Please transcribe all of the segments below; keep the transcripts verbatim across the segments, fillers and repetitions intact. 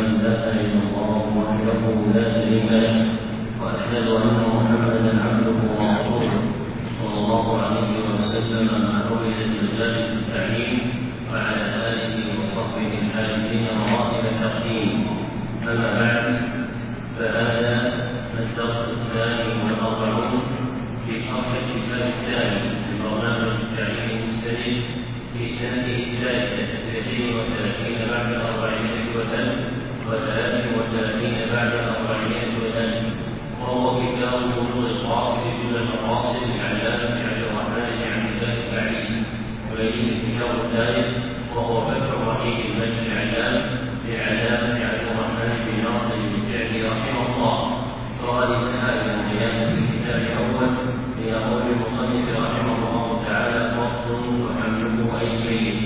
إله إلا الله وحده لا شريك له وأشهد أن محمدا عبده ورسوله صلى الله عليه وسلم مع رؤية الجلال التعليم وعلى آله وصحبه الحامدين مراتب التقديم. أما بعد، فهذا الدرس الثاني والأربعون في شرح الكتاب الثاني من برنامج التعليم المستمر في سنته الثالثة اثنتين وثلاثين بعد أربعمائة وثلاث وثلاث وثلاثين بعد أربعمائة وثلاث، وهو كتاب بلوغ القاصد كل المقاصد للعلامة عبد الرحمن بن عبد الله البعيد، ويليه الكتاب الثالث وهو فتح الرحيم المجد العلام للعلامة عبد الرحمن بن ناصر السعدي رحمه الله. وقد انتهى إلى القيام في الكتاب الأول إلى قول المصنف رحمه الله تعالى: فصل وحمله أي الميت.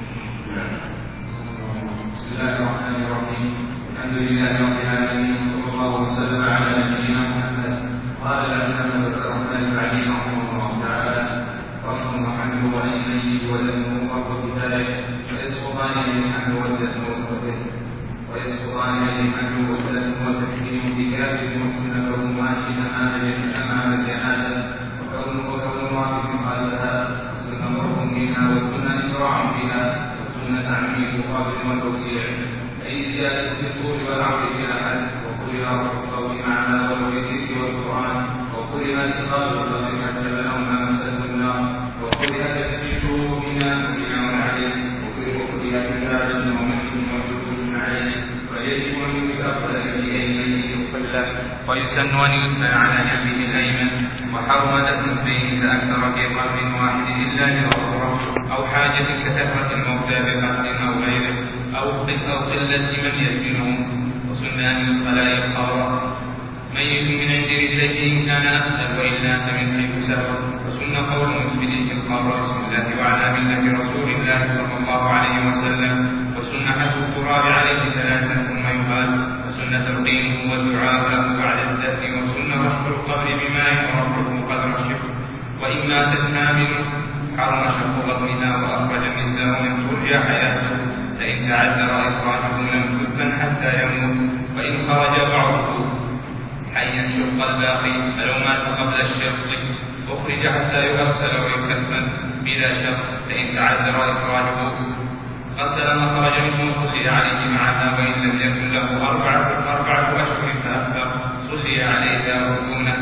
بسم الله الرحمن الرحيم. الحمد لله رب العالمين، وصلى الله وسلم على نبينا محمد. قال الإمام عبد الرحمن البعيد رحمه الله تعالى: فصل وحمله أي الميت ودفنه فرض كفاية، ويسقطان إليه الحمل والدفن والتكفين ويسقطان إليه الحمل والدفن والتكفين بكافر مسلم كون مؤكدا عاملا أمام الجنازة، وكون وكون واقف خلفها، وسنة ضرب منها وسنة إسراع بها، وسنة تعميم قابل وتوسيع، أي زيادة في الطول والعرض في الأحد، وكل رفع الصوت مع ما ولو بالذكر والقرآن، وكل ما اتخاذ الرجل حتى بلغ ما مسته النار، وكل هذا تكفيره بنا وبناء عليه، وكل هذا كتابة ومشي وجود عليه، ويجب أن يتأخر به أيمن يخلف، ويسن أن يدفن على جنبه الأيمن، وحرم دفن اثنين فأكثر في قبر واحد إلا لضرورة أو حاجة كثرة الموتى بقتل أو غيره أو قلة من يدفنهم، وسن أن يدخل أي القبر ميت من عند رجليه إن كان أسهل، وإلا فمن حيث سهل، وسن قول المسجد في القبر بسم الله وعلى ملة رسول الله صلى الله عليه وسلم، وسن حد التراب عليه ثلاثا ثم يقال، وسن تلقينه والدعاء له بعد الدفن، وسن رشف القبر بماء ربه قدر الشق، وإن ماتت حامل حرم شق بطنها وأخرج النساء من ترجى حياته، فإن تعذر إخراجه لم تدفن حتى يموت، وإن خرج بعضه حيا شق الباقي، فلو مات قبل الشق أخرج حتى يغسل ويكفن بلا شق، فإن تعذر إخراجه غسل ما خرج منه صلي عليه معها، وإن لم يكن له أربعة أربعة أشهر فأكثر صلي عليها ودونه.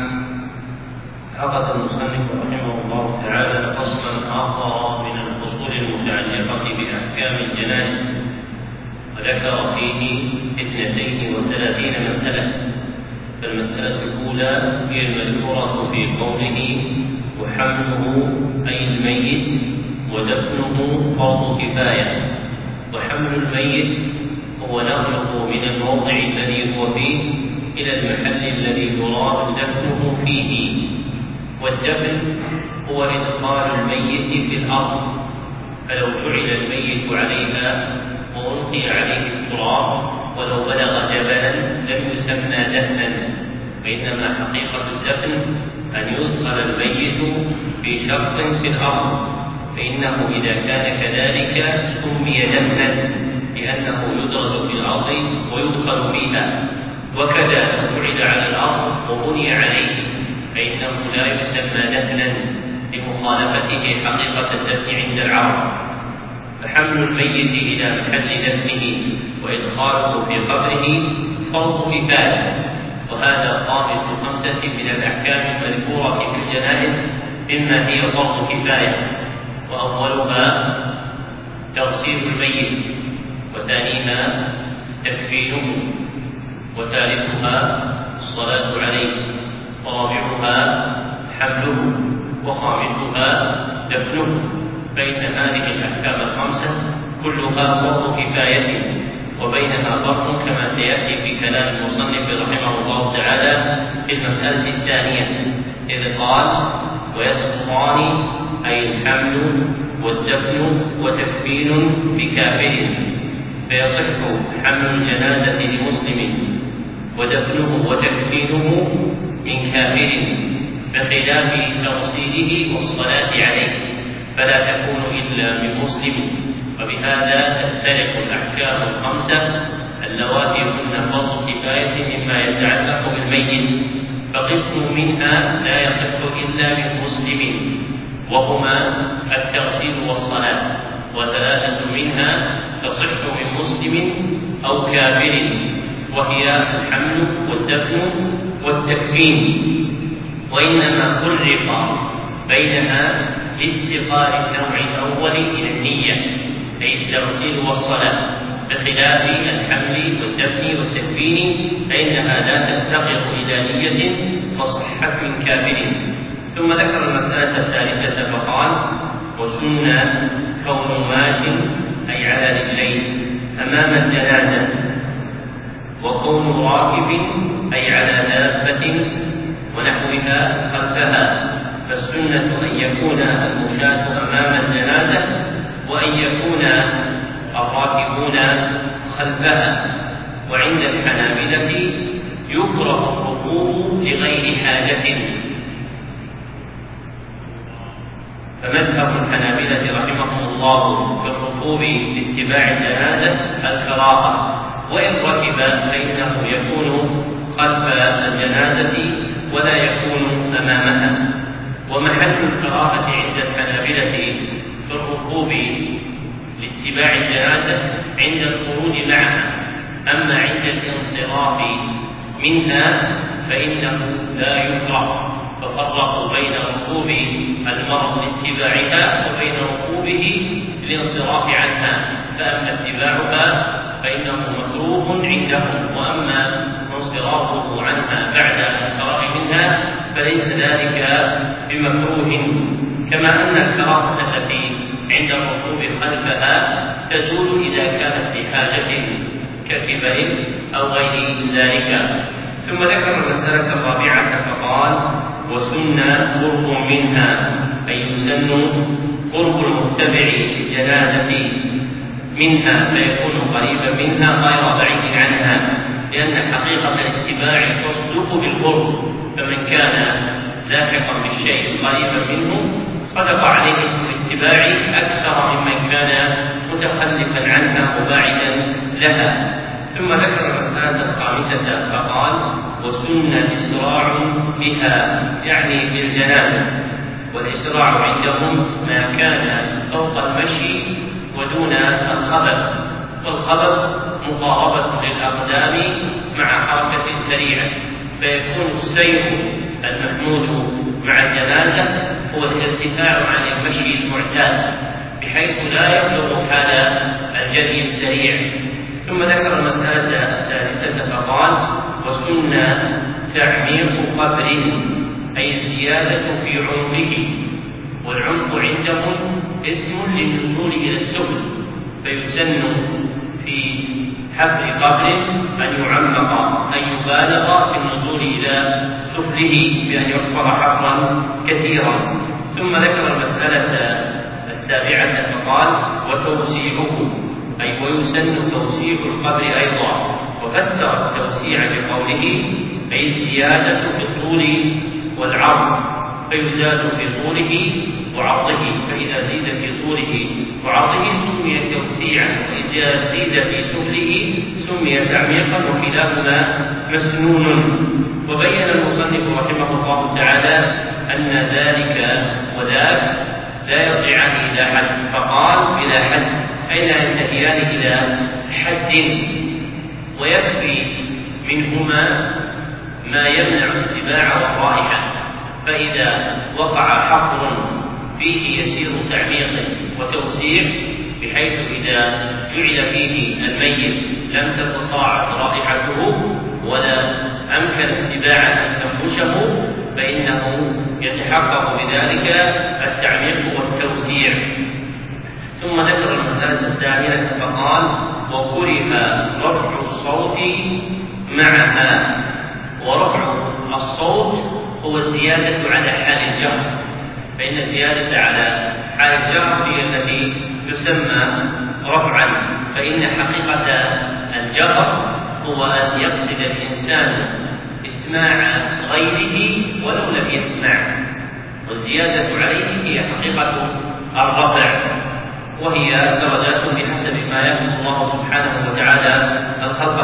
عقد المصنف رحمه الله تعالى فصلا آخر من الفصول المتعلقة بأحكام الجنائز، وذكر فيه اثنتين وثلاثين مسألة. فالمسألة الأولى هي المذكورة في قوله: وحمله أي الميت ودفنه فرض كفاية. وحمل الميت هو نقله من الموضع الذي هو فيه إلى المحل الذي يراد دفنه فيه، والدفن هو إدخال الميت في الأرض، فلو جعل الميت عليها وألقي عليه التراب ولو بلغ جبلا لم يسمى دفنا، فإنما حقيقة الدفن أن يدخل الميت في شق في الأرض، فإنه إذا كان كذلك سمي دفنا لأنه يدرج في الأرض ويدخل فيها، وكذا لو جعل على الأرض وبني عليه فإنه لا يسمى دفنا لمخالفته حقيقة الدفن عند العرب. فحمل الميت إلى محل دفنه وإدخاله في قبره فرض كفاية، وهذا خامس خمسة من الأحكام المذكورة في الجنائز مما هي فرض كفاية، وأولها تغسيل الميت، وثانيها تكفينه، وثالثها الصلاة عليه، ورابعها حمله، وخامسها دفنه. فإن هذه الأحكام الخمسة كلها فرض كفاية، وبينها فرق كما سيأتي في كلام المصنف رحمه الله تعالى في المسألة الثانية، إذ قال: ويسقطان أي الحمل والدفن وتكفين بكافر، فيصح حمل الجنازة لمسلم ودفنه وتكفينه من كافر، بخلاف تغسيله والصلاة عليه فلا تكون إلا من مسلم. وبهذا تختلف الأحكام الخمسة اللواتي هن فرض كفاية مما يتعلق بالميت، فقسم منها لا يصح إلا من مسلم وهما التغسيل والصلاة، وثلاثة منها تصح من مسلم أو كافر، وهي الحمل والدفن والتكفين، وإنما فرق بينها لافتقار النوع الأول إلى النية، أي التغسيل والصلاة، بخلاف الحمل والدفن والتكفين فإنها لا تفتقر إلى نية فصحت من كافر. ثم ذكر المسألة الثالثة فقال: وسن كون ماش أي على رجلين أمام الجنازة، وكون راكب أي على دابة ونحوها خلفها، فالسنة أن يكون المشاة أمام الجنازة وأن يكون الراكبون خلفها. وعند الحنابلة يكره الركوب لغير حاجة، فمذهب الحنابلة رحمهم الله في الركوب لاتباع الجنازة الكراهة، وإن ركب فإنه يكون خلف الجنازة ولا يكون أمامها. ومحل الكراهة عند الحنابلة في الركوب لاتباع الجنازة عند الخروج معها، أما عند الانصراف منها فإنه لا يكره، ففرقوا بين ركوب المرء لاتباعها وبين ركوبه للانصراف عنها، فأما اتباعها فإنه مكروه عندهم، وأما انصرافه عنها بعد الفراغ منها فليس ذلك بمكروه. كما أن الكراهة التي عند الركوب خلفها تزول إذا كانت لحاجة ككبر أو غير ذلك. ثم ذكر المسألة الرابعة فقال: وسن قرب منها، أي يسن قرب المتبع للجنازة منها فيكون قريبا منها غير بعيد عنها، لأن حقيقة الاتباع تصدق بالقرب، فمن كان لاحقا بالشيء قريبا منه صدق عليه اسم الاتباع أكثر ممن كان متخلفا عنها وباعدا لها. ثم ذكر المسألة الخامسة فقال: وسن الإسراع بها، يعني بالجنازة، والإسراع عندهم ما كان فوق المشي ودون الخبر، والخبر مقاربة للأقدام مع حركة سريعة، فيكون السير المحمود مع الجنازة هو الارتفاع عن المشي المعتاد بحيث لا يبلغ هذا الجري السريع. ثم ذكر المسألة السادسة فقال: وسن تعميق قبر، أي الزيادة في عمقه، والعمق عندهم اسم للنزول إلى السفل، فيسن في حفر قبر أن يعمق، أن يبالغ في النزول إلى سفله بأن يحفر حفرا كثيرا. ثم ذكر المسألة السابعة فقال: وتوسيعه، أي ويسن توسيع القبر أيضا، وفسر التوسيع بقوله: أي الزيادة في الطول والعرض، فيزاد في طوله وعرضه، فإذا زيد في طوله وعرضه سمي توسيعا، وإذا زيد في سفله سمي تعميقا، وكلاهما مسنون. وبين المصنف رحمه الله تعالى أن ذلك وذاك لا يرجعان إلى حد، فقال: إلى حد أي لا ينتهيان إلى حد، ويكفي منهما ما يمنع السباع والرائحة، فإذا وقع حفر فيه يسير تعميق وتوسيع بحيث إذا جعل فيه الميت لم تتصاعد رائحته ولا أمكن السباع أن تنبشه فإنه يتحقق بذلك التعميق والتوسيع. ثم ذكر المسألة الثامنة فقال: وكره رفع الصوت معها، ورفع الصوت هو الزيادة على حال الجهر، فإن الزيادة على حال الجهر هي التي تسمى رفعا، فإن حقيقة الجهر هو أن يقصد الإنسان اسماع غيره ولو لم يسمع، والزيادة عليه هي حقيقة الرفع، وهي درجات بحسب ما يحكم الله سبحانه وتعالى الخلق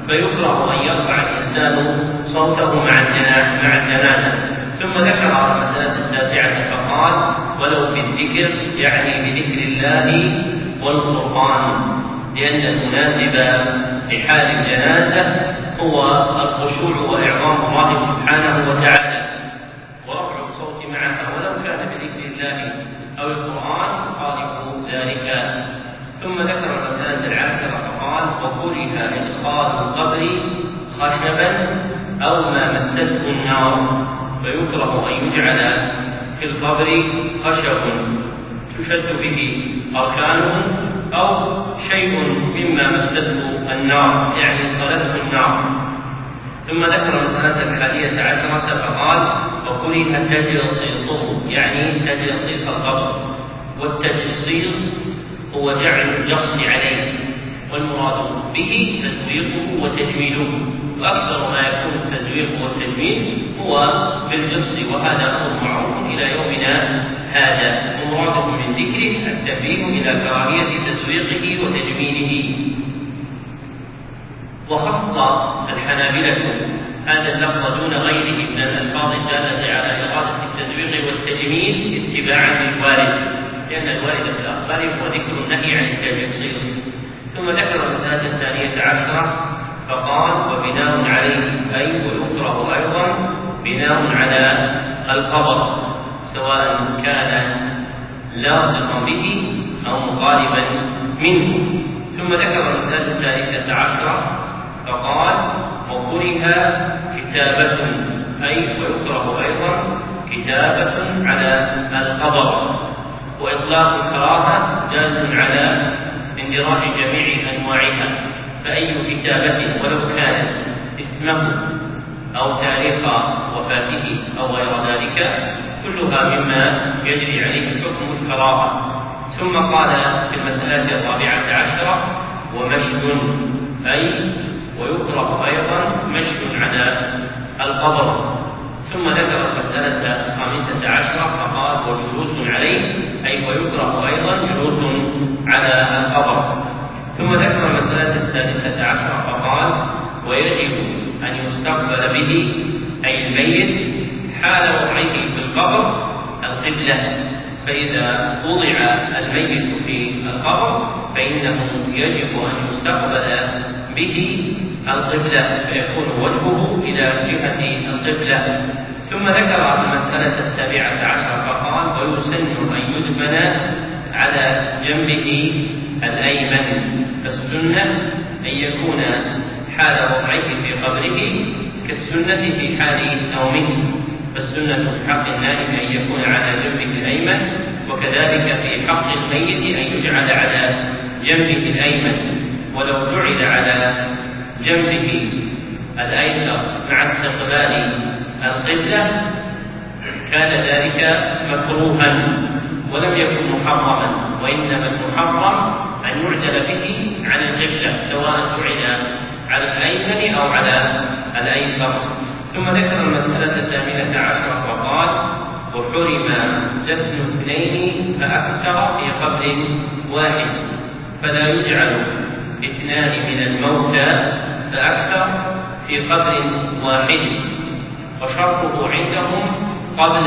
فيكره أن يرفع الإنسان صوته مع مع الجنازة. ثم ذكر المسألة التاسعة فقال: ولو بالذكر يعني بذكر الله والقرآن، لأن المناسب لحال الجنازة هو الخشوع وإعظام الله سبحانه وتعالى ورفع الصوت معها، ولو كان بذكر الله أو القرآن يخالف ذلك. ثم ذكر المسألة العاشرة فقال: وكره إدخال القبر خشبا أو ما مسته النار، فيكره أن يجعل في القبر خشب تشد به أركانه أو شيء مما مسته النار يعني صلته النار. ثم ذكر المسألة الحادية عشرة فقال: وكره تجصيصه يعني تجصيص القبر، والتجصيص هو جعل الجص عليه، والمراد به تزويقه وتجميله، وأكثر ما يكون التزويق والتجميل هو بالجص، وهذا أمر معروف إلى يومنا هذا، ومراده من ذكره التنبيه إلى كراهية تزويقه وتجميله. وخص الحنابلة هذا اللفظ دون غيره من الألفاظ الدالة على إرادة التزويق والتجميل اتباعا للوارد، لأن الوارد في الأخبار هو ذكر النهي عن التجصيص. ثم ذكر المسألة الثانية عشرة فقال: وبناء عليه أي ويكره أيضا بناء على القبر، سواء كان لاصقا به أو مقاربا منه. ثم ذكر المسألة الثالثة عشرة فقال: وكره كتابة أي ويكره أيضا كتابة على القبر. وإطلاق الكراهة دال على اندراج جميع أنواعها، فأي كتابة ولو كانت اسمه أو تاريخ وفاته أو غير ذلك كلها مما يجري عليه حكم الكراهة. ثم قال في المسألة الرابعة عشرة: ومشي أي ويكره أيضا مشي على القبر. ثم ذكر المسألة الخامسة عشرة فقال: وجلوس عليه أي ويكره أيضا جلوس على القبر. ثم ذكر المسألة السادسة عشرة فقال: ويجب أن يستقبل به أي الميت حال وضعه في القبر القبلة، فإذا وضع الميت في القبر فإنه يجب أن يستقبل به القبلة، فيكون وجهه إلى جهة القبلة. ثم ذكر المسألة السابعة عشر فقال: ويسن أن يدفن على جنبه الأيمن، فالسنة أن يكون حال وضعه في قبره كالسنة في حال نومه، فالسنة في حق النائم أن يكون على جنبه الأيمن، وكذلك في حق الميت أن يجعل على جنبه الأيمن، ولو جعل على جنبه الأيسر مع استقبال القبلة كان ذلك مكروها ولم يكن محرما، وإنما المحرم أن يعدل به عن القبلة سواء جعل على الأيمن أو على الأيسر. ثم ذكر المسألة الثامنة عشرة وقال: وحرم دفن اثنين فأكثر في قبر واحد، فلا يجعل اثنان من الموتى فأكثر في قبر واحد، وشرطه عندهم قبل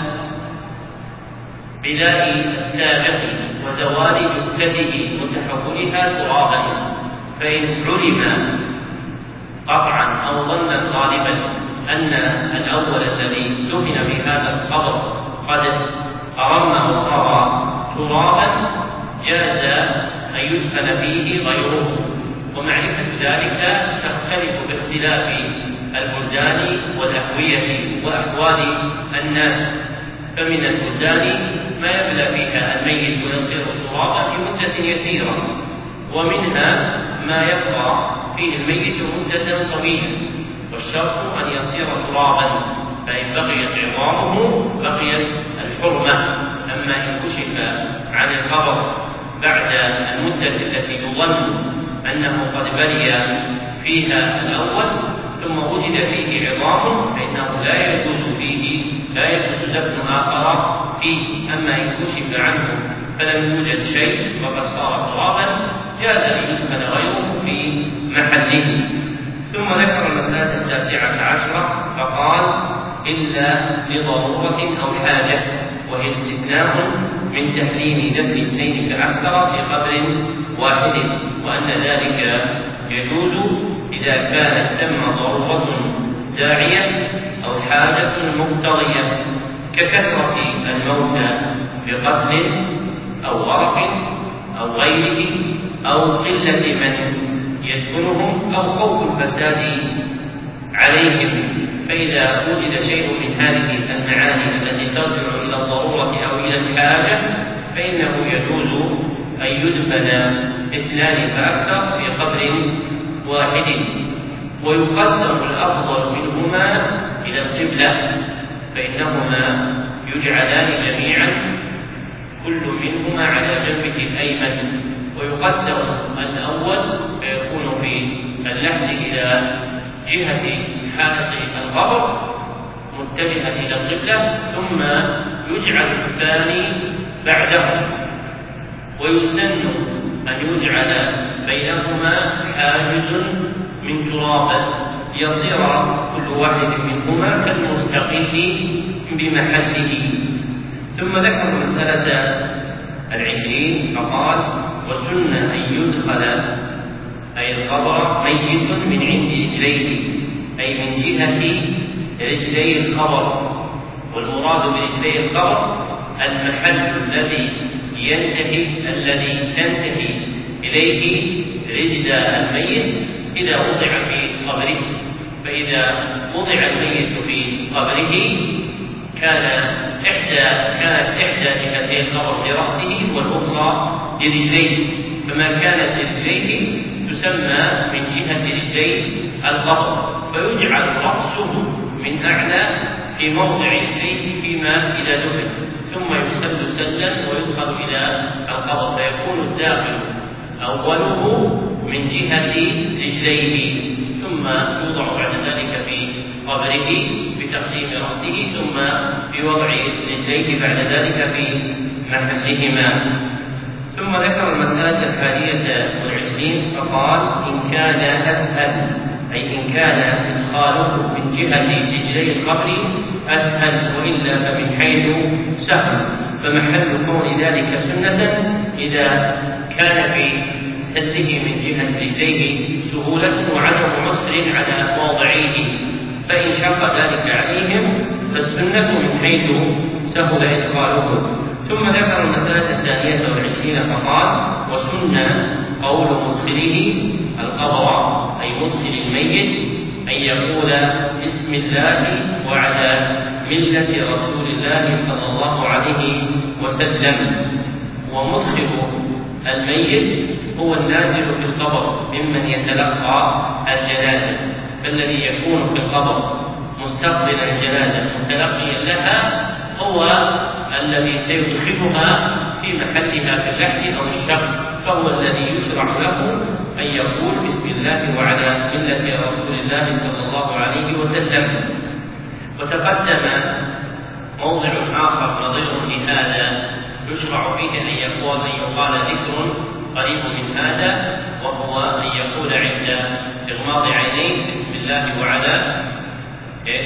بلاء السابق وزوال جثته وتحولها ترابا، فإن علم قطعا أو ظنا غالبا أن الأول الذي دفن في هذا القبر قد أرم وصار ترابا جاز أن يدفن فيه غيره. ومعرفة ذلك تختلف باختلاف البلدان والأهوية وأحوال الناس، فمن البلدان ما يبلى فيها الميت ويصير ترابا لمدة يسيرة، ومنها ما يبقى فيه الميت مدة طويلة، والشرط أن يصير ترابا، فإن بقيت عظامه بقيت الحرمة. أما إن كشف عن القبر بعد المدة التي يظن أنه قد بلي فيها الأول ثم وجد فيه عظام فإنه لا يجوز فيه لا يجوز دفن آخر فيه. أما إن كشف عنه فلم يوجد شيء وقد صار ترابا جاز أن يدفن غيره في محله. إلا لضرورة أو حاجة، وهي استثناء من تحريم دفن اثنين فأكثر في قبر واحد، وأن ذلك يجوز إذا كانت ثم ضرورة داعية أو حاجة مقتضية ككثرة الموتى بقتل أو غرق أو غيره، أو قلة من يدفنهم، أو خوف الفساد عليهم. فإذا وجد شيء من هذه المعاني التي ترجع إلى الضرورة أو إلى الحاجة فإنه يجوز أن يدفن اثنان فأكثر في قبر واحد، ويقدم الأفضل منهما إلى القبلة، فإنهما يجعلان جميعا كل منهما على جنبه الأيمن، ويقدم الأول فيكون في اللحد إلى جهة حائط القبر متجها إلى القبلة، ثم يجعل الثاني بعده، ويسن أن يجعل بينهما حاجز من تراب ليصير كل واحد منهما كالمستقل بمحله. ثم ذكر مسألة العشرين فقال: وسن أن يدخل أي القبر ميت من عند رجليه، أي من جهة رجلي القبر. والمراد برجلي القبر المحل الذي ينتهي الذي تنتهي إليه رجل الميت إذا وضع في قبره. فإذا وضع الميت في قبره كان إحدى كانت إحدى جهتي القبر لرأسه والأخرى لرجليه، فما كانت لرجليه تسمى من جهة رجلي القبر، فيجعل رأسه من أعلى في موضع رجليه فيما إذا دفن، ثم يسل سلا ويدخل إلى القبر، فيكون الداخل أوله من جهة رجليه، ثم يوضع بعد ذلك في قبره بتقديم رأسه، ثم بوضع رجليه بعد ذلك في محلهما. ثم ذكر المسألة الحادية والعشرين فقال: إن كان أسهل، أي إن كان إدخاله من جهة رجلي القبر أسهل، وإلا فمن حيث سهل، فمحل كون ذلك سنة إذا كان في سده من جهة رجليه سهولة وعدم عسر على واضعيه، فإن شق ذلك عليهم فالسنة من حيث سهل إدخاله. ثم ذكر المسألة الثانية والعشرين فقال: وسن قول مدخله القبر، أي مدخل الميت، أن يقول بسم الله وعلى ملة رسول الله صلى الله عليه وسلم. ومدخل الميت هو النازل في القبر ممن يتلقى الجنازة، فالذي يكون في القبر مستقبل الجنازة متلقيا لها هو الذي سيدخلها في محلها في اللحد أو الشق، فهو الذي يشرع له أن يقول بسم الله وعلى ملة رسول الله صلى الله عليه وسلم. وتقدم موضع آخر نظير لهذا يشرع فيه أن يقول أن يقال ذكر قريب من هذا، وهو أن يقول عند إغماض عينيه بسم الله وعلى إيش؟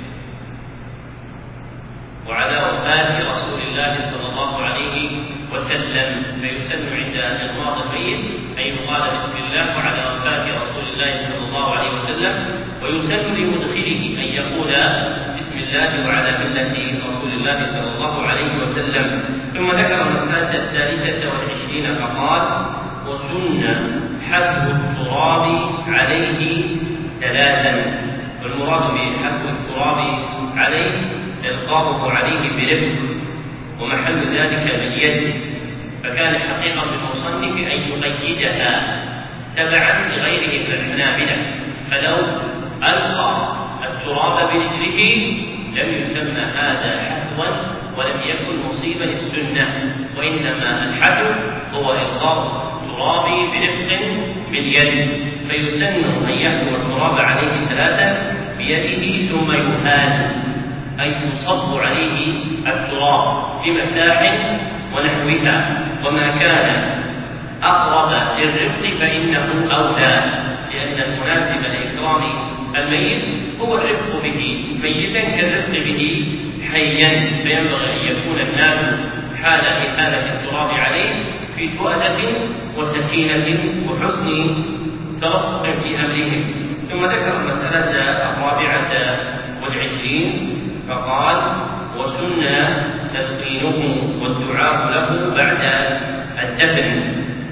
وعلى وفاة رسول الله صلى الله عليه وسلم. فيسن عند إغماض الميت أن يقال بسم الله وعلى وفاة رسول الله صلى الله عليه وسلم، ويسن لمدخله أن يقول بسم الله وعلى ملة رسول الله صلى الله عليه وسلم. ثم ذكر المسألة الثالثة والعشرين فقال: وسن حذف التراب عليه ثلاثا. والمراد بحذف التراب عليه إلقاؤه عليه برفق، ومحل ذلك باليد، فكان حقيقة المصنف أن يقيدها تبعا لغيره من الحنابلة، فلو ألقى التراب برجله لم يسمى هذا حذوا ولم يكن مصيبا السنة، وإنما الحذو هو إلقاء التراب برفق باليد. فيسن أن يحذو التراب عليه ثلاثة بيده ثم يهان، أي يصب عليه التراب بمساح ونحوها، وما كان أقرب للرفق فإنه أولى، لأن المناسب لإكرام الميت هو الرفق به، ميتا كالرفق به حيا، فينبغي أن يكون الناس حال إحالة التراب عليه في تؤدة وسكينة وحسن ترفق في أمرهم. ثم ذكر المسألة الرابعة والعشرين فقال: وسنة تلقينه والدعاء له بعد الدفن.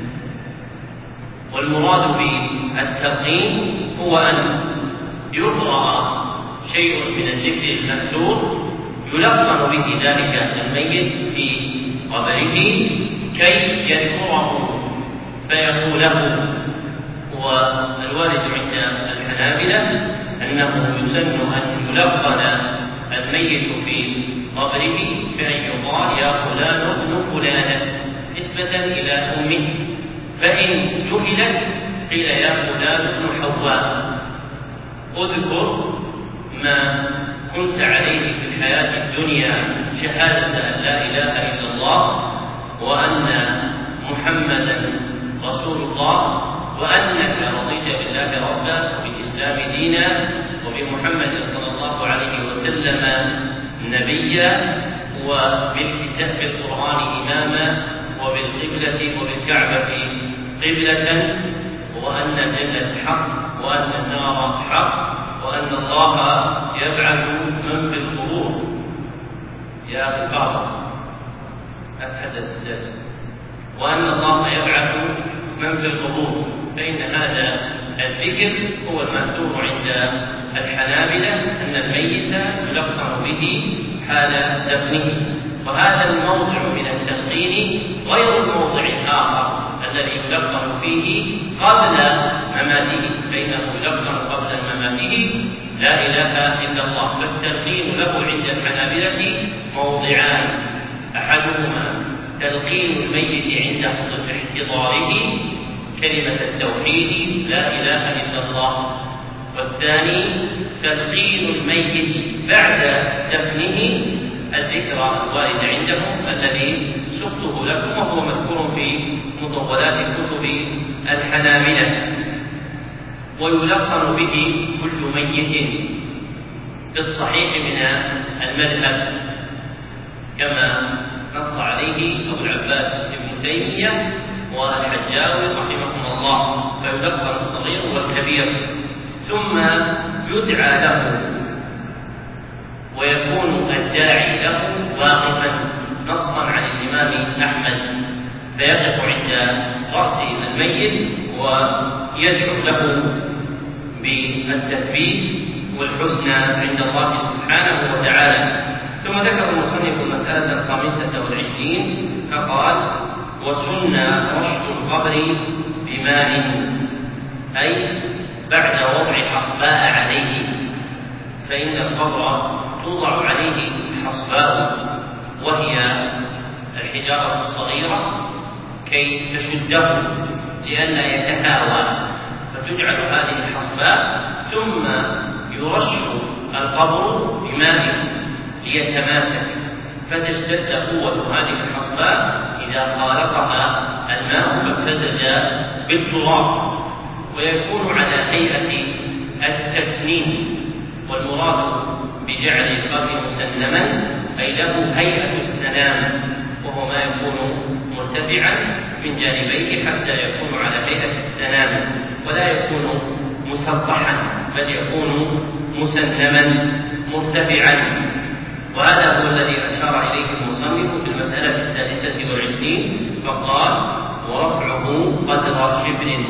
والمراد بالتلقين هو أن يقرأ شيء من الذكر المأثور يلقن به ذلك الميت في قبره كي يذكره فيقوله. والوارد عند الحنابلة أنه يسن أن يلقن الميت في قبره كأن يقال: يا فلان ابن فلانة، نسبة إلى أمه، فإن جهلت قيل: يا فلان ابن حواء، اذكر ما كنت عليه في الحياة الدنيا، شهادة أن لا إله إلا الله وأن محمدا رسول الله، وأنك رضيت بالله ربا وبالإسلام دينا وبمحمد صلى الله عليه وسلم نبيا وبالكتاب بالقرآن إماما وبالقبلة وبالكعبة قبلة، وأن الجنة حق وأن النار حق وأن الله يبعث من في القبور. يا أبو بكر أحد الدرس وأن الله يبعث من في القبور. فإن هذا الذكر هو المأثور عند الحنابلة أن الميت يلقن به حال دفنه. وهذا الموضع من التلقين غير الموضع الآخر الذي يلقن فيه قبل مماته، فإنه يلقن قبل مماته لا إله إلا الله. فالتلقين له عند الحنابلة موضعان: أحدهما تلقين الميت عند احتضاره كلمة التوحيد لا إله إلا الله، والثاني تلقين الميت بعد دفنه الذكر الوارد عندهم الذي سقته لكم وهو مذكور في مطولات كتب الحنابلة. ويلقن به كل ميت في الصحيح من المذهب كما نص عليه أبو العباس ابن تيمية والحجاوي رحمهم الله، فيلقن الصغير والكبير، ثم يدعى له ويكون الداعي له واقفا نصا عن الإمام أحمد، فيقف عند رأس الميت ويدعو له بالتثبيت والحسنى عند الله سبحانه وتعالى. ثم ذكر المصنف المسألة الخامسة والعشرين فقال: وسنة رش القبر بماء، أي بعد وضع حصباء عليه، فإن القبر توضع عليه حصباء وهي الحجارة الصغيرة كي تشده لئلا يتهاوى، فتجعل هذه الحصباء ثم يرش القبر بماء ليتماسك، فتشتد قوة هذه الحصباء إذا خالطها الماء فامتزج بالتراب، ويكون على هيئة التسنيم. والمراد بجعل القبر مسنما أي له هيئة السنام، وهو ما يكون مرتفعا من جانبيه حتى يكون على هيئة السنام، ولا يكون مسطحا بل يكون مسنما مرتفعا. وهذا هو الذي أشار إليه المصنف في المسألة السادسة والعشرين فقال: ورفعه قدر شبر،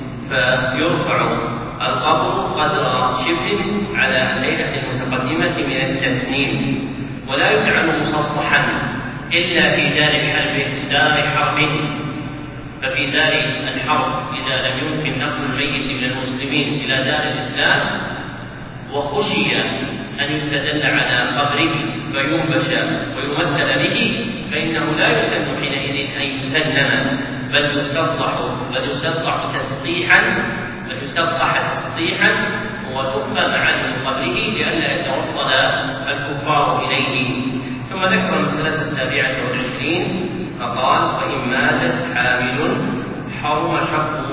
فيرفع القبر قدر شبر على الهيئة المتقدمة من التسنيم، ولا يجعل مسطحا إلا في دار حرب دار حرب ففي دار الحرب إذا لم يمكن نقل الميت من المسلمين إلى دار الإسلام وخشي أن يستدل على قبره فينبش ويمثل به، فإنه لا يسن حينئذ أن يسلم بل يسطح بل يسطح تسطيحا بل يسطح تسطيحا وتقبل عن قبره لئلا يتوصل الكفار إليه. ثم ذكر المسألة السابعة والعشرين فقال: فإن ماتت حامل حرم شق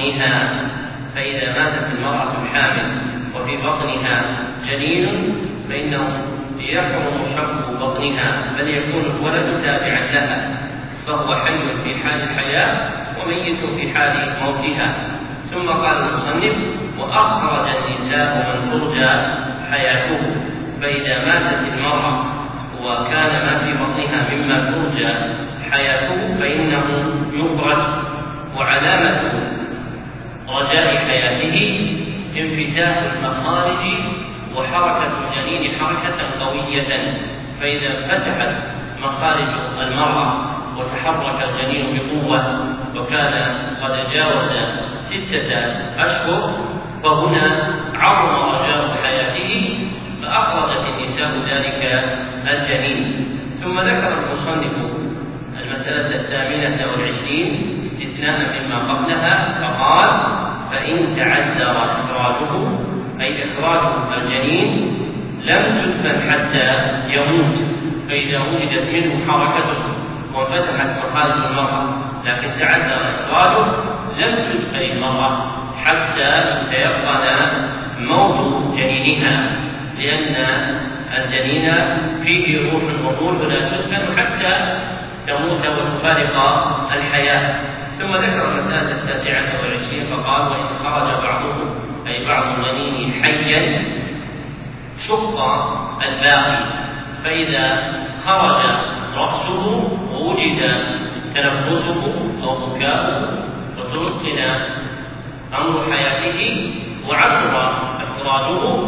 بطنها، فإذا ماتت المرأة الحامل وفي بطنها جنين فإنه يحرم شق بطنها، بل يكون الولد تابعا لها، فهو حي في حال الحياة وميت في حال موتها. ثم قال المصنف: وأخرج النساء من ترجى حياته، فإذا ماتت المرأة وكان ما في بطنها مما ترجى حياته فإنه يخرج. وعلامة رجاء حياته انفتاح المخارج وحركة الجنين حركة قوية، فإذا فتحت مخارج المرأة وتحرك الجنين بقوة وكان قد جاوز ستة أشهر فهنا عظم رجاء حياته فأخرجت النساء ذلك الجنين. ثم ذكر المصنف المسألة الثامنة والعشرين استثناء مما قبلها فقال: فإن تعذر إخراجه أي إخراج الجنين لم تدفن حتى يموت، فإذا وجدت منه حركته وفتحت مخارج المرأة لكن تعذر إخراجه لم تدفن المرأة حتى يتيقن موت جنينها، لأن الجنين فيه روح، والروح لا تدفن حتى تموت وتفارق الحياة. ثم ذكر المسألة التاسعة والعشرين فقال: وإن خرج بعضه أي بعض الجنين حيا شق الباقي، فإذا خرج رأسه ووجد تنفسه أو بكاؤه وتمكن أمر حياته وعسر إخراجه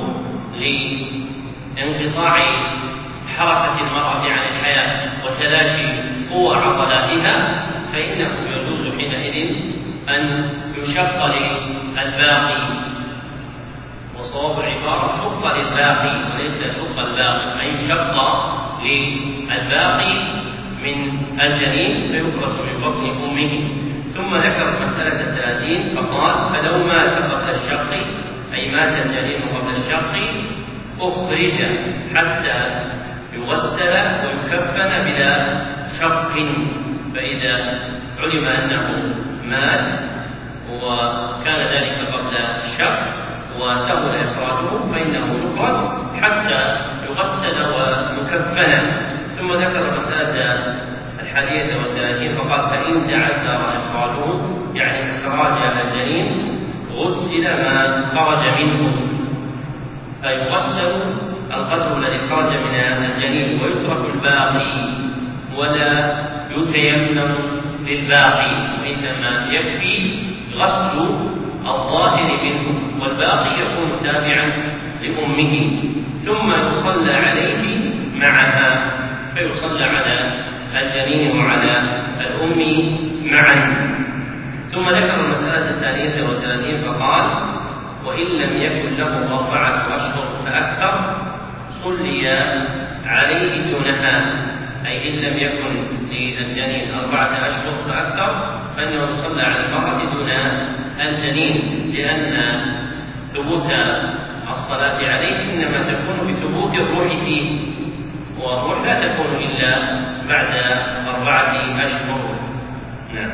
لانقطاع حركة المرأة عن الحياة وتلاشي قوى عضلاتها، فإنه يجوز حينئذ أن يشق للباقي، وصواب العبارة شق للباقي وليس شق الباقي، أي شق للباقي من الجنين فيخرج من بطن أمه. ثم ذكر المسألة الثلاثين فقال: فلو مات قبل الشق أي مات الجنين قبل الشق أخرج حتى يغسل ويكفن بلا شق، فإذا علم أنه مات وكان ذلك قبل الشق وسهل إخراجه فإنه يخرج حتى يغسل ويكفن. ثم ذكر المسألة الحادية والثلاثين فقال: فإن تعذر إخراجه يعني إخراج الجنين غسل ما خرج منه، فيغسل القدر الذي خرج من الجنين ويترك الباقي ولا يتيمم للباقي، وإنما يكفي غسل الظاهر منه والباقي يكون تابعا لأمه. ثم يصلى عليه معها، فيصلى على الجنين وعلى الأم معا. ثم ذكر المسألة الثانية والثلاثين فقال: وإن لم يكن له أربعة أشهر فأكثر صلي عليه دونها، أي إن لم يكن للجنين أربعة أشهر فأكثر فإنه يصلى على المرأة دون الجنين، لأن ثبوت الصلاة عليه إنما تكون بثبوت الروح فيه، والروح لا تكون إلا بعد أربعة أشهر. نعم.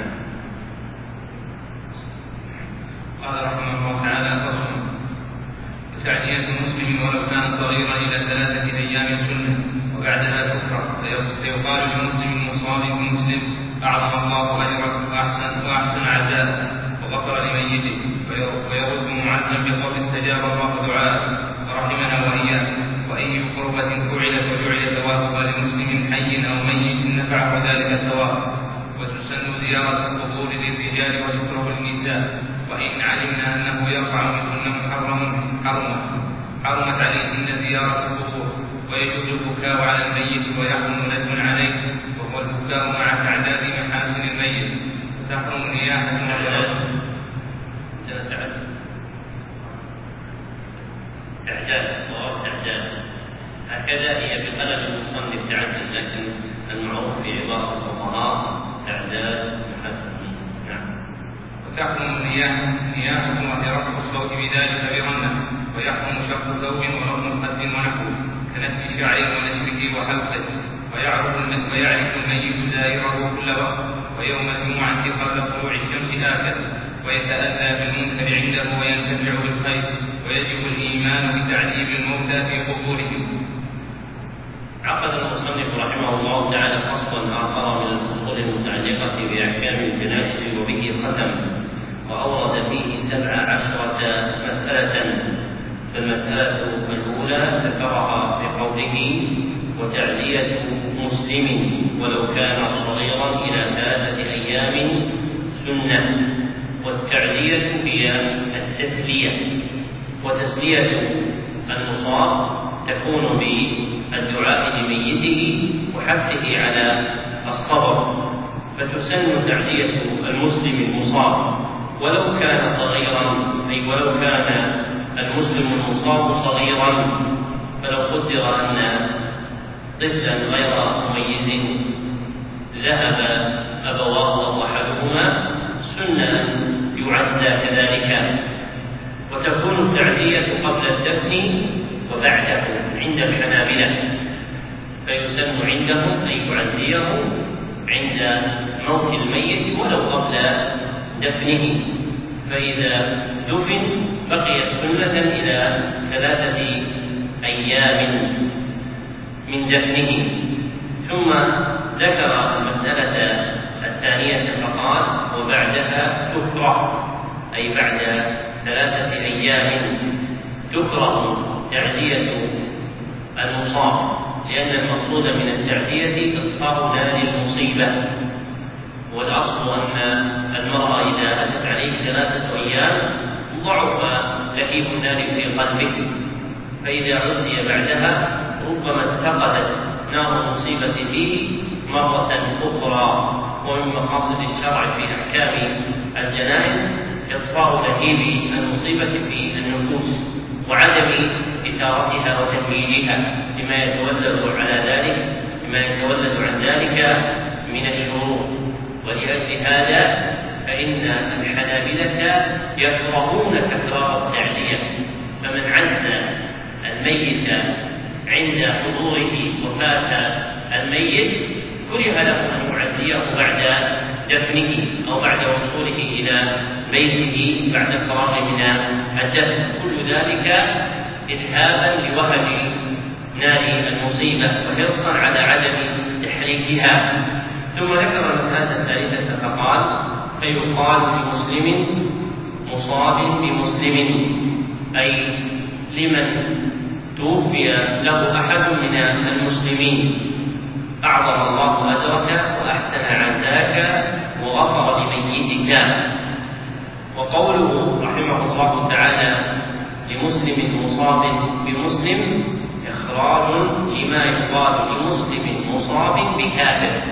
قال رحمه الله تعالى: فصل: وتعزية المسلم ولو كان صغيرا إلى ثلاثة أيام سنة وبعدها تكره، فيقال للمسلم المصاب المسلم: أعظم الله أجرك وأحسن, وأحسن عزاء وغفر لميته، ويرد معذا بقول استجاب الله دعاءه ورحمنا وإياه. وأي قربة فعلت وجعل ثوابها لمسلم حي أو ميت نفعه ذلك سواء. وتسن زيارة القبور للرجال وتكره للنساء، وإن علمنا أنه يقع منهن محرم حرمت حرمت عليهن زيارة القبور. ويجوز البكاء على الميت ويحرم ندم عليه، وهو البكاء مع تعداد محاسن الميت، وتحرم نياحة وجرد تعداد الصواب تعداد، هكذا هي بقلم المصنف تعدد، لكن المعروف في عبارة الفقهاء تعداد محاسن. نعم. وتحرم النياحة نياحة وهي رفع الصوت بذلك برنة، ويحرم شق ثوب ورفع خد ونحوه كنتف شعر ونشره وحلقه. ويعرف ويعرف الميت زائره كل وقت، ويوم الجمعة قبل طلوع الشمس آكل، ويتأذى بالمنكر عنده وينتفع بالخير، ويجب الإيمان بتعذيب الموتى في قبورهم. عقد المصنف رحمه الله تعالى فصلا آخر من الفصول المتعلقة بأحكام الجنائز وبه ختم، وأورد فيه سبع عشرة مسألة. فالمسألة الأولى ذكرها بقوله: وتعزية مسلم ولو كان صغيرا إلى ثلاثة أيام سنة. والتعزية هي التسلية، وتسلية المصاب تكون بالدعاء لميته وحثه على الصبر. فتسن تعزية المسلم المصاب ولو كان صغيرا، أي ولو كان المسلم المصاب صغيرا. فلو قدر أن طفلا غير مميز ذهب أبواه أو أحدهما، سن أن يعزى كذلك. وتكون التعزية قبل الدفن وبعده عند الحنابلة، فيسن عندهم أن يعزيه عند موت الميت ولو قبل دفنه. فإذا دفن بقيت سنة إلى ثلاثة أيام من دفنه. ثم ذكر المسألة الثانية فقال: وبعدها تكره، أي بعد ثلاثة أيام تكره تعزية المصاب، لأن المقصود من التعزية إطفاء نار المصيبة. والأصل أن المرأة إذا أتت عليه ثلاثة أيام ضعف لهيب النار في قلبه، فإذا عزي بعدها ربما اتقدت نار المصيبة فيه مرة أخرى. ومن مقاصد الشرع في أحكام الجنائز إطفاء لهيب المصيبة في النفوس وعدم إثارتها وتهميجها لما يتولد على ذلك لما يتولد عن ذلك من الشرور. ولأجل هذا فإن الحنابلة يكرهون تكرار التعزية، فمن عز الميت عند حضوره وفاة الميت كره له أن يعزيه بعد دفنه أو بعد وصوله إلى بيته بعد الفراغ من الدفن. كل ذلك إذهابا لوهج نار المصيبة وحرصا على عدم تحريكها. ثم ذكر المسألة الثالثة فقال: فيقال لمسلم مصاب بمسلم، أي لمن توفي له أحد من المسلمين أعظم الله أجرك وأحسن عن ذاك وغفر لميتك. وقوله رحمه الله تعالى لمسلم مصاب بمسلم إخراج لما يقال لمسلم مصاب بكافر،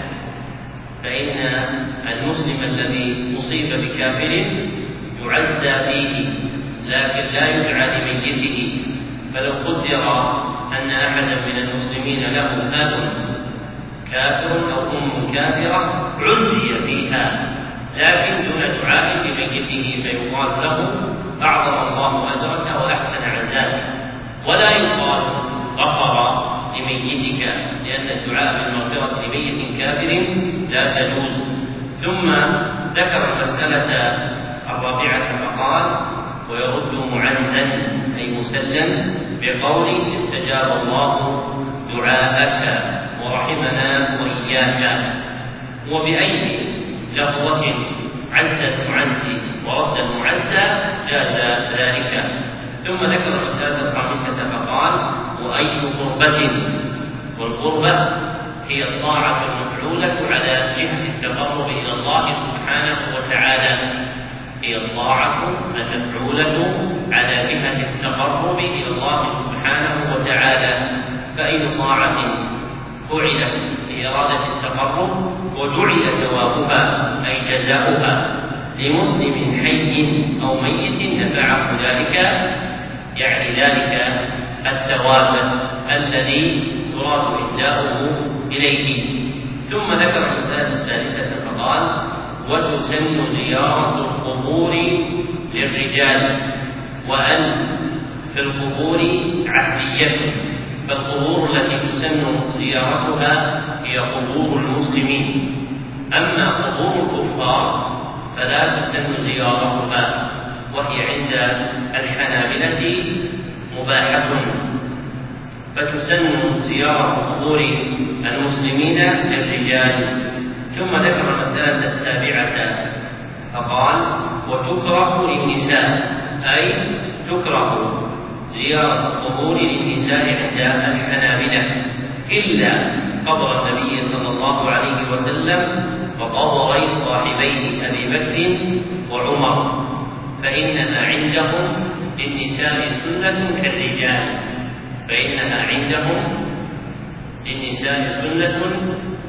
فإن المسلم الذي مصيب بكافر يعزى فيه لكن لا يدعى لميته. فلو قدر أن أحدا من المسلمين له أب كافر أو أم كافرة عزي فيها لكن دون دعاء لميته، فيقال له: أعظم الله أجرك وأحسن عن ذلك، ولا يقال غفر لميتك، لأن الدعاء بالمغفرة لميت كافر لا تجوز. ثم ذكر المسألة الرابعة فقال: ويرد معزا أي مسلم بقول: استجاب الله دعاءك ورحمنا وإياك. وبأي لفظة عز المعز ورد المعز جاز ذلك. ثم ذكر المسألة الخامسة فقال: وأي قربة. والقربة هي الطاعة المفعولة على جهة التقرب إلى الله سبحانه وتعالى، هي الطاعة المفعولة على جهة التقرب إلى الله سبحانه وتعالى. فأي طاعة فعلت لإرادة التقرب وجعل ثوابها أي جزاؤها لمسلم حي أو ميت نفعه ذلك، يعني ذلك الثواب الذي يراد إهداؤه إليه. ثم ذكر المسألة السادسة فقال: وتسن زيارة القبور للرجال، وأن في القبور عهدية، فالقبور التي تسن زيارتها هي قبور المسلمين، أما قبور الكفار فلا تسن زيارتها. وهي عند الحنابلة مباحة، فتسن زيارة قبور المسلمين للرجال. ثم ذكر المسألة التابعة فقال: وتكره للنساء، أي تكره زيارة القبور للنساء عند الحنابلة إلا قبر النبي صلى الله عليه وسلم وقبري صاحبيه أبي بكر وعمر، فإنها عندهم للنساء سنة كالرجال فإنها عندهم للنساء سنة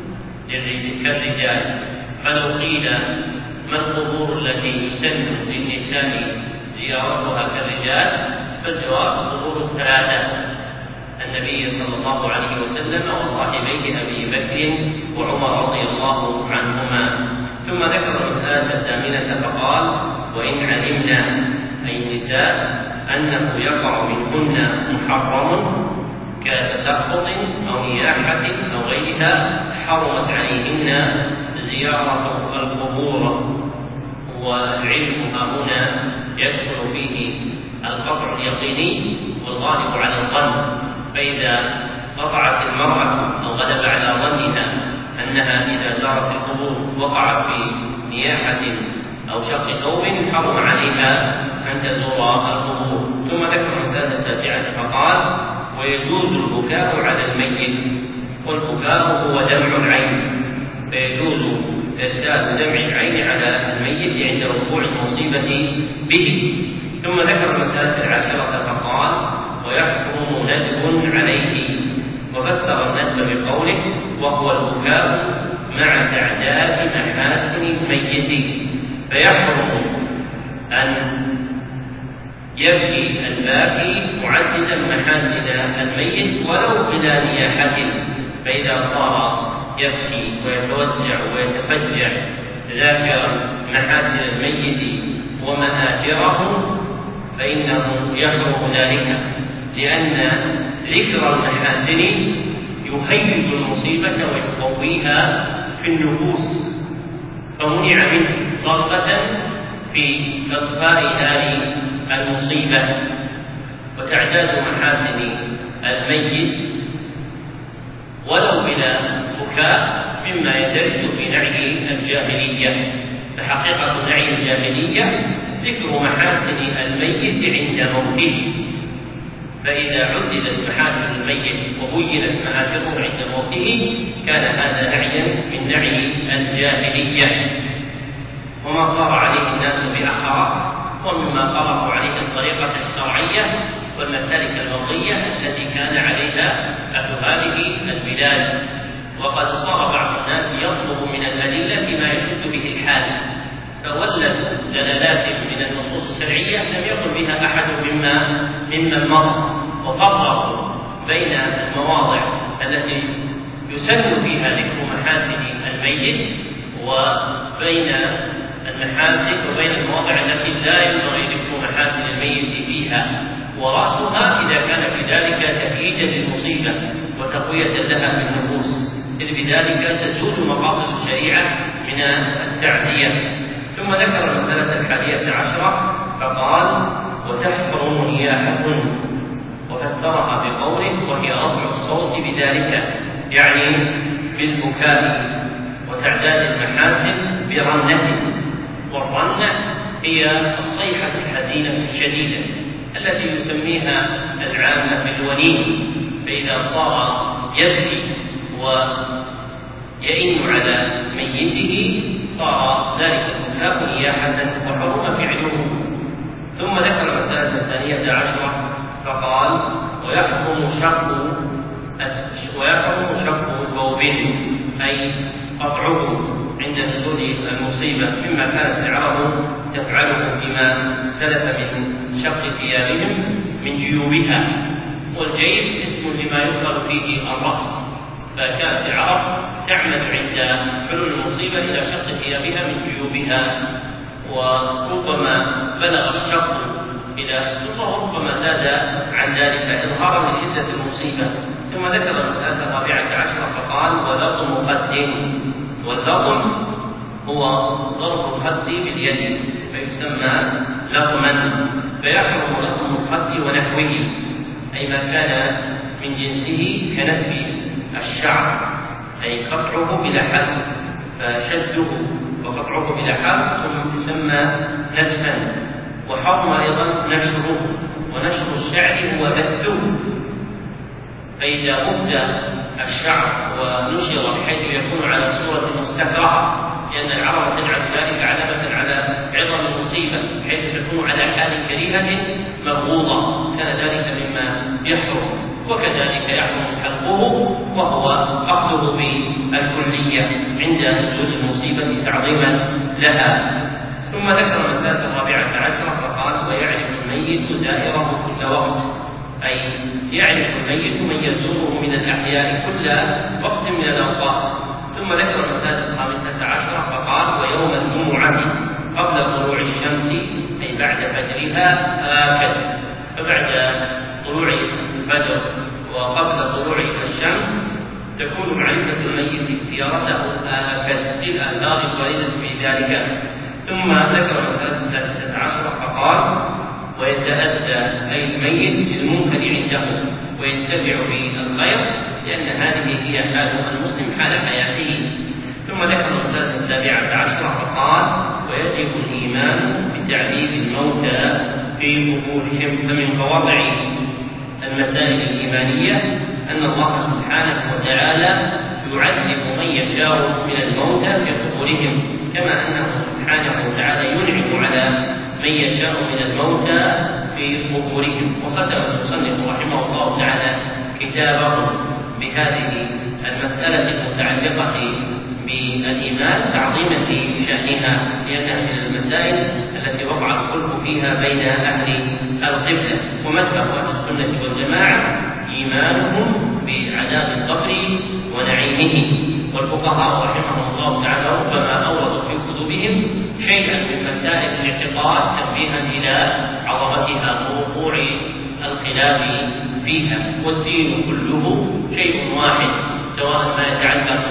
كالرجال. فلو قيل ما القبور التي يسن للنساء زيارتها كالرجال، فالجواب قبور الثلاثة: النبي صلى الله عليه وسلم وصاحبيه أبي بكر وعمر رضي الله عنهما. ثم ذكر المسألة الثامنة فقال: وإن علمنا أي النساء أنه يقع منهن محرم كتخبط أو نياحة أو غيرها، حرمت عليهن زيارة القبور. والعلم هنا يدخل فيه القطع اليقيني والغالب على الظن، فإذا قطعت المرأة أو غلب على ظنها أنها إذا زارت القبور وقعت في نياحة أو شق ثوب، حرم عليها أن تزور القبور. ثم ذكر المسألة التاسعة فقال: ويجوز البكاء على الميت، والبكاء هو دمع العين، فيجوز إرسال دمع العين على الميت عند وقوع المصيبة به. ثم ذكر المسألة العاشرة فقال: ويحكم ندب عليه، وفسر الندب بقوله: وهو البكاء مع تعداد محاسن الميت، فيحرم أن يبكي الباكي معددا محاسن الميت ولو بلا نياحة، فإذا صار يبكي ويتوجع ويتفجع ذاكر محاسن الميت ومآثره فإنه يحرم ذلك، لأن ذكر المحاسن يهيج المصيبة ويقويها في النفوس، فمنع منه ضربة في إطفاء نار المصيبة. وتعداد محاسن الميت ولو بلا بكاء مما يندرج في نعي الجاهلية، فحقيقة نعي الجاهلية ذكر محاسن الميت عند موته، فإذا عددت محاسن الميت وبينت مآثره عند موته كان هذا نعيا من نعي الجاهلية. وما صار عليه الناس بأحرى ومما خلقوا عليه الطريقة الشرعية والمسالك المرضية التي كان عليها أهل هذه البلاد. وقد صار بعض الناس يطلب من الأدلة ما يشد به الحال، فولدوا دلالات من النصوص الشرعية لم يقل بها أحد مما ممن مضى، وفرقوا بين المواضع التي يسن فيها ذكر محاسن الميت وبين المحاسن وبين المواضع التي لا ينبغي ذكر محاسن الميت فيها، ورأسها إذا كان في ذلك تأكيدا للمصيبة وتقوية لها في النفوس، إذ بذلك تزول مقاصد الشريعة من التعدية. ثم ذكر المسألة الحادية عشرة فقال: وتحرم نياحة، وفسرها بقوله: وهي رفع الصوت بذلك، يعني بالبكاء، وتعداد المحاسن برنة، والرنة هي الصيحة الحزينة الشديدة التي يسميها العامة بالونين، فإذا صار يبكي ويئن على ميته صار ذلك البكاء نياحة وحرم فعله. ثم ذكر المسألة الثانية عشرة فقال: ويحكم شق ويحكم شق ثوب، أي قطعه عند نزول المصيبة، مما كانت العرب تفعله فيما سلف من شق ثيابهم من جيوبها، والجيب اسم لما يشغل فيه الرأس، فكانت العرب تعمل عند حلول المصيبة إلى شق ثيابها من جيوبها، وربما بلغ الشق إلى السرة وربما زاد عن ذلك إظهارا لشدة المصيبة. ثم ذكر المسألة الرابعة عشرة فقال: ولطم خد، واللطم هو ضرب الخد باليد فيسمى لطما. الإمام، فيحرم لطم الخد ونحوه، أي ما كان من جنسه كنتف الشعر، أي قطعه بلا حد، فشده وقطعه بلا حد ثم يسمى نتفا. وحرم أيضا نشره، ونشر الشعر هو بثه، فإذا أبدى الشعر ونشر بحيث يكون على صورة مستكرهة، لأن العرب تجعل ذلك علامة على عظم المصيبة بحيث تكون على حال كريهة مبغوضة، كان ذلك مما يحرم. وكذلك يحرم حلقه وهو أخذه بالكلية عند نزول المصيبة تعظيما لها. ثم ذكر المسألة الرابعة عشرة فقال: ويعرف الميت زائره كل وقت، أي يعرف الميت من يزوره من الأحياء كل وقت من الأوقات. ثم ذكر المسألة الخامسة عشرة فقال: ويوم الجمعة قبل طلوع الشمس، أي بعد فجرها آكد، فبعد طلوع الفجر وقبل طلوع الشمس تكون معرفة الميت اختيارته آكد للآثار الواردة في ذلك. ثم ذكر المسألة السادسة عشرة فقال: ويتأدى أي الميت للمنكر عنده ويتبع بالخير، لأن هذه هي حال المسلم حال حياته. ثم ذكر المسألة السابعة عشرة فقال: ويجب الإيمان بتعذيب الموتى في قبورهم. فمن قواطع المسائل الإيمانية أن الله سبحانه وتعالى يعذب من يشاء من الموتى في قبورهم، كما أنه سبحانه وتعالى ينعم على من يشاء من الموتى في قبورهم. وختم المصنف رحمه الله تعالى كتابه بهذه المسألة المتعلقة بالإيمان تعظيما لشأنها، لأنها من المسائل التي وقع الخلف فيها بين أهل القبلة. ومذهب أهل السنة والجماعة إيمانهم بعذاب القبر ونعيمه، والفقهاء رحمهم الله تعالى ربما أوردوا في كتبهم شيئا من مسائل الاعتقاد تنبيها إلى عظمتها ووقوع الخلاف فيها. والدين كله شيء واحد، سواء ما يتعلق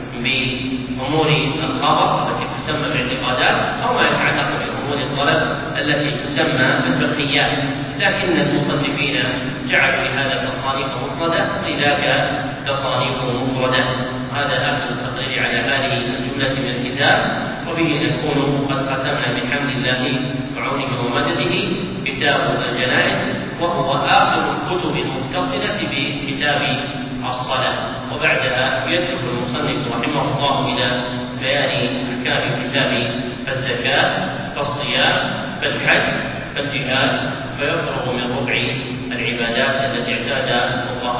بأمور الخبر التي تسمى بالاعتقادات أو ما يتعلق بأمور الطلب التي تسمى بالفقهيات، لكن المصنفين جعلوا لهذا تصانيف مفردة لذاك تصانيف مفردة. هذا آخر التقرير على هذه الجملة من الكتاب، وبه نكون قد ختمنا بحمد الله وعونه ومدده كتاب الجنائز، وهو آخر الكتب المتصلة بكتاب الصلاة. وبعدها يدخل المصنف رحمه الله إلى بيان أحكام كتاب الزكاة كالصيام فالحج فالجهاد، فيفرغ من ربع العبادات التي اعتاد الله